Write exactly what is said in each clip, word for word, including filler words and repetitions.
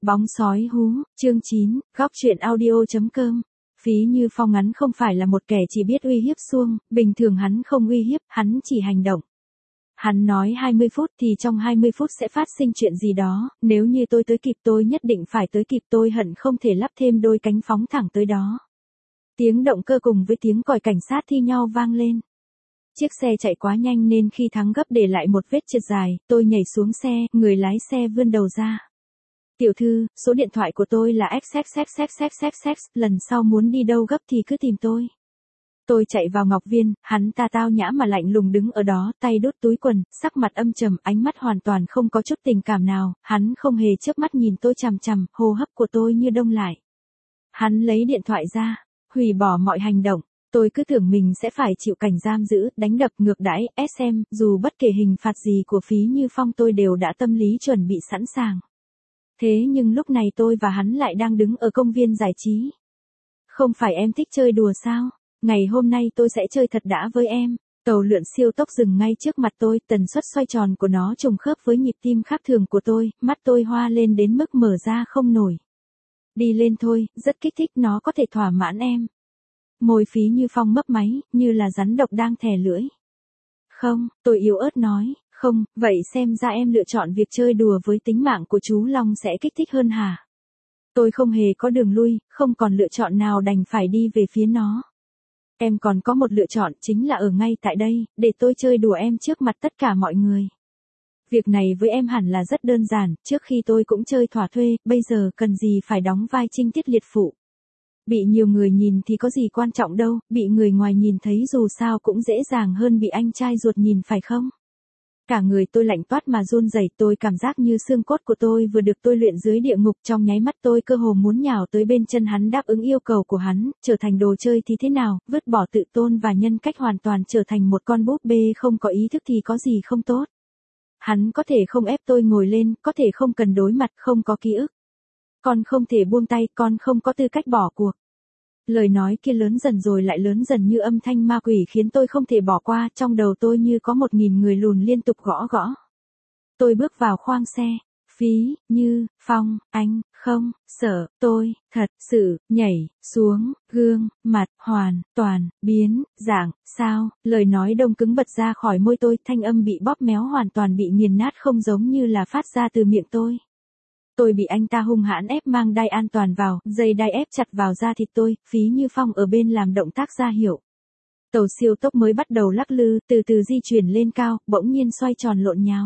Bóng sói hú, chương chín, góc truyện audio.com. Phí Như Phong ngắn không phải là một kẻ chỉ biết uy hiếp suông, bình thường hắn không uy hiếp, hắn chỉ hành động. Hắn nói hai mươi phút thì trong hai mươi phút sẽ phát sinh chuyện gì đó, nếu như tôi tới kịp tôi nhất định phải tới kịp, tôi hận không thể lắp thêm đôi cánh phóng thẳng tới đó. Tiếng động cơ cùng với tiếng còi cảnh sát thi nhau vang lên. Chiếc xe chạy quá nhanh nên khi thắng gấp để lại một vết trượt dài, tôi nhảy xuống xe, người lái xe vươn đầu ra. Tiểu thư, số điện thoại của tôi là xxxxxxxx, lần sau muốn đi đâu gấp thì cứ tìm tôi. Tôi chạy vào Ngọc Viên, hắn ta tao nhã mà lạnh lùng đứng ở đó, tay đút túi quần, sắc mặt âm trầm, ánh mắt hoàn toàn không có chút tình cảm nào, hắn không hề chớp mắt nhìn tôi chằm chằm, hô hấp của tôi như đông lại. Hắn lấy điện thoại ra, hủy bỏ mọi hành động. Tôi cứ tưởng mình sẽ phải chịu cảnh giam giữ, đánh đập, ngược đãi, ét em, dù bất kể hình phạt gì của Phí Như Phong tôi đều đã tâm lý chuẩn bị sẵn sàng. Thế nhưng lúc này tôi và hắn lại đang đứng ở công viên giải trí. Không phải em thích chơi đùa sao? Ngày hôm nay tôi sẽ chơi thật đã với em. Tàu lượn siêu tốc dừng ngay trước mặt tôi, tần suất xoay tròn của nó trùng khớp với nhịp tim khác thường của tôi, mắt tôi hoa lên đến mức mở ra không nổi. Đi lên thôi, rất kích thích, nó có thể thỏa mãn em. Môi Phí Như Phong mấp máy, như là rắn độc đang thè lưỡi. Không, tôi yếu ớt nói, không, vậy xem ra em lựa chọn việc chơi đùa với tính mạng của chú Long sẽ kích thích hơn hả? Tôi không hề có đường lui, không còn lựa chọn nào đành phải đi về phía nó. Em còn có một lựa chọn, chính là ở ngay tại đây, để tôi chơi đùa em trước mặt tất cả mọi người. Việc này với em hẳn là rất đơn giản, trước khi tôi cũng chơi thỏa thuê, bây giờ cần gì phải đóng vai trinh tiết liệt phụ. Bị nhiều người nhìn thì có gì quan trọng đâu, bị người ngoài nhìn thấy dù sao cũng dễ dàng hơn bị anh trai ruột nhìn phải không? Cả người tôi lạnh toát mà run rẩy, tôi cảm giác như xương cốt của tôi vừa được tôi luyện dưới địa ngục, trong nháy mắt tôi cơ hồ muốn nhào tới bên chân hắn đáp ứng yêu cầu của hắn, trở thành đồ chơi thì thế nào, vứt bỏ tự tôn và nhân cách hoàn toàn trở thành một con búp bê không có ý thức thì có gì không tốt. Hắn có thể không ép tôi ngồi lên, có thể không cần đối mặt, không có ký ức. Con không thể buông tay, con không có tư cách bỏ cuộc. Lời nói kia lớn dần rồi lại lớn dần như âm thanh ma quỷ khiến tôi không thể bỏ qua, trong đầu tôi như có một nghìn người lùn liên tục gõ gõ. Tôi bước vào khoang xe, Phí Như Phong, anh, không, sợ, tôi, thật sự, nhảy, xuống, gương, mặt, hoàn, toàn, biến, dạng, sao, lời nói đông cứng bật ra khỏi môi tôi, thanh âm bị bóp méo hoàn toàn bị nghiền nát không giống như là phát ra từ miệng tôi. Tôi bị anh ta hung hãn ép mang đai an toàn vào, dây đai ép chặt vào da thịt tôi, Phí Như Phong ở bên làm động tác ra hiệu. Tàu siêu tốc mới bắt đầu lắc lư, từ từ di chuyển lên cao, bỗng nhiên xoay tròn lộn nhào.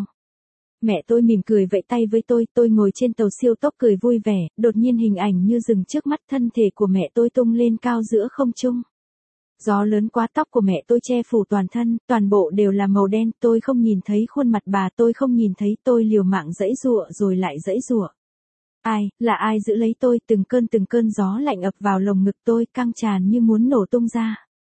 Mẹ tôi mỉm cười vẫy tay với tôi, tôi ngồi trên tàu siêu tốc cười vui vẻ, đột nhiên hình ảnh như dừng trước mắt, thân thể của mẹ tôi tung lên cao giữa không trung. Gió lớn quá, tóc của mẹ tôi che phủ toàn thân, toàn bộ đều là màu đen, tôi không nhìn thấy khuôn mặt bà, tôi không nhìn thấy, tôi liều mạng giãy giụa rồi lại giãy giụa. Ai, là ai giữ lấy tôi, từng cơn từng cơn gió lạnh ập vào lồng ngực tôi, căng tràn như muốn nổ tung ra.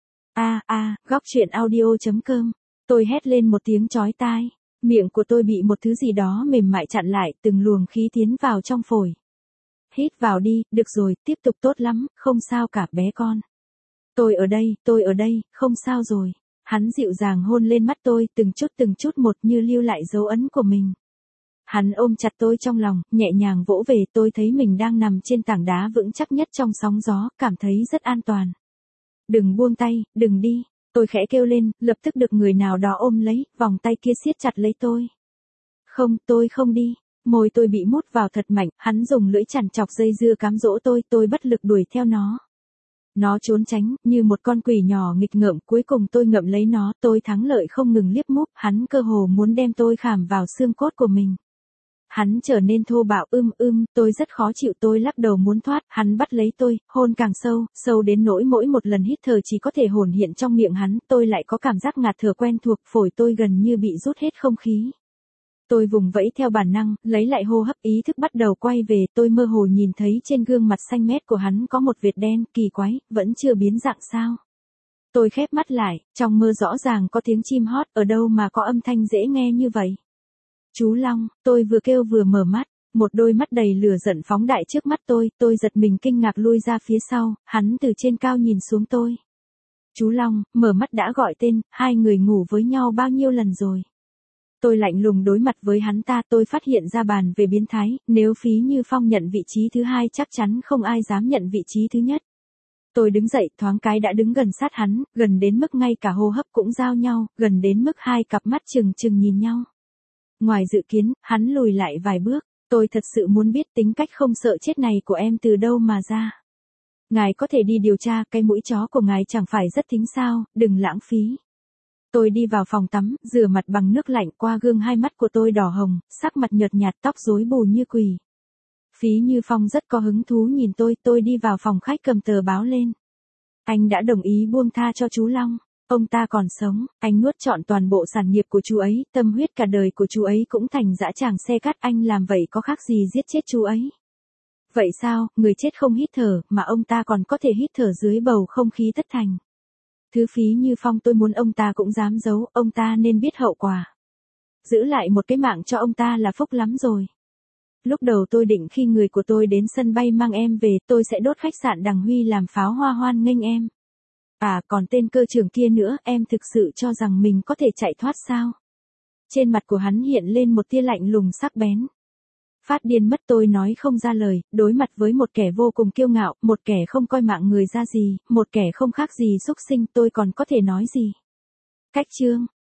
A a, góc truyện audio.com. Tôi hét lên một tiếng chói tai, miệng của tôi bị một thứ gì đó mềm mại chặn lại, từng luồng khí tiến vào trong phổi. Hít vào đi, được rồi, tiếp tục, tốt lắm, không sao cả bé con. Tôi ở đây, tôi ở đây, không sao rồi. Hắn dịu dàng hôn lên mắt tôi, từng chút từng chút một như lưu lại dấu ấn của mình. Hắn ôm chặt tôi trong lòng, nhẹ nhàng vỗ về, tôi thấy mình đang nằm trên tảng đá vững chắc nhất trong sóng gió, cảm thấy rất an toàn. Đừng buông tay, đừng đi, tôi khẽ kêu lên, lập tức được người nào đó ôm lấy, vòng tay kia siết chặt lấy tôi. Không, tôi không đi, môi tôi bị mút vào thật mạnh, hắn dùng lưỡi chằn chọc dây dưa cám dỗ tôi, tôi bất lực đuổi theo nó. Nó trốn tránh, như một con quỷ nhỏ nghịch ngợm, cuối cùng tôi ngậm lấy nó, tôi thắng lợi không ngừng liếp múp, hắn cơ hồ muốn đem tôi khảm vào xương cốt của mình. Hắn trở nên thô bạo, ưm ưm, tôi rất khó chịu, tôi lắc đầu muốn thoát, hắn bắt lấy tôi, hôn càng sâu, sâu đến nỗi mỗi một lần hít thở chỉ có thể hồn hiện trong miệng hắn, tôi lại có cảm giác ngạt thở quen thuộc, phổi tôi gần như bị rút hết không khí. Tôi vùng vẫy theo bản năng, lấy lại hô hấp, ý thức bắt đầu quay về, tôi mơ hồ nhìn thấy trên gương mặt xanh mét của hắn có một vệt đen, kỳ quái, vẫn chưa biến dạng sao. Tôi khép mắt lại, trong mơ rõ ràng có tiếng chim hót, ở đâu mà có âm thanh dễ nghe như vậy. Chú Long, tôi vừa kêu vừa mở mắt, một đôi mắt đầy lửa giận phóng đại trước mắt tôi, tôi giật mình kinh ngạc lui ra phía sau, hắn từ trên cao nhìn xuống tôi. Chú Long, mở mắt đã gọi tên, hai người ngủ với nhau bao nhiêu lần rồi? Tôi lạnh lùng đối mặt với hắn ta, tôi phát hiện ra bàn về biến thái, nếu Phí Như Phong nhận vị trí thứ hai chắc chắn không ai dám nhận vị trí thứ nhất. Tôi đứng dậy, thoáng cái đã đứng gần sát hắn, gần đến mức ngay cả hô hấp cũng giao nhau, gần đến mức hai cặp mắt trừng trừng nhìn nhau. Ngoài dự kiến, hắn lùi lại vài bước, tôi thật sự muốn biết tính cách không sợ chết này của em từ đâu mà ra. Ngài có thể đi điều tra, cái mũi chó của ngài chẳng phải rất thính sao, đừng lãng phí. Tôi đi vào phòng tắm, rửa mặt bằng nước lạnh, qua gương hai mắt của tôi đỏ hồng, sắc mặt nhợt nhạt, tóc rối bù như quỳ. Phí Như Phong rất có hứng thú nhìn tôi, tôi đi vào phòng khách cầm tờ báo lên. Anh đã đồng ý buông tha cho chú Long, ông ta còn sống, anh nuốt trọn toàn bộ sản nghiệp của chú ấy, tâm huyết cả đời của chú ấy cũng thành dã tràng xe cát, anh làm vậy có khác gì giết chết chú ấy. Vậy sao, người chết không hít thở, mà ông ta còn có thể hít thở dưới bầu không khí thất thành. Thứ Phí Như Phong tôi muốn ông ta cũng dám giấu, ông ta nên biết hậu quả. Giữ lại một cái mạng cho ông ta là phúc lắm rồi. Lúc đầu tôi định khi người của tôi đến sân bay mang em về, tôi sẽ đốt khách sạn Đằng Huy làm pháo hoa hoan nghênh em. À, còn tên cơ trưởng kia nữa, em thực sự cho rằng mình có thể chạy thoát sao? Trên mặt của hắn hiện lên một tia lạnh lùng sắc bén. Phát điên mất, tôi nói không ra lời, đối mặt với một kẻ vô cùng kiêu ngạo, một kẻ không coi mạng người ra gì, một kẻ không khác gì súc sinh, tôi còn có thể nói gì? Cách chương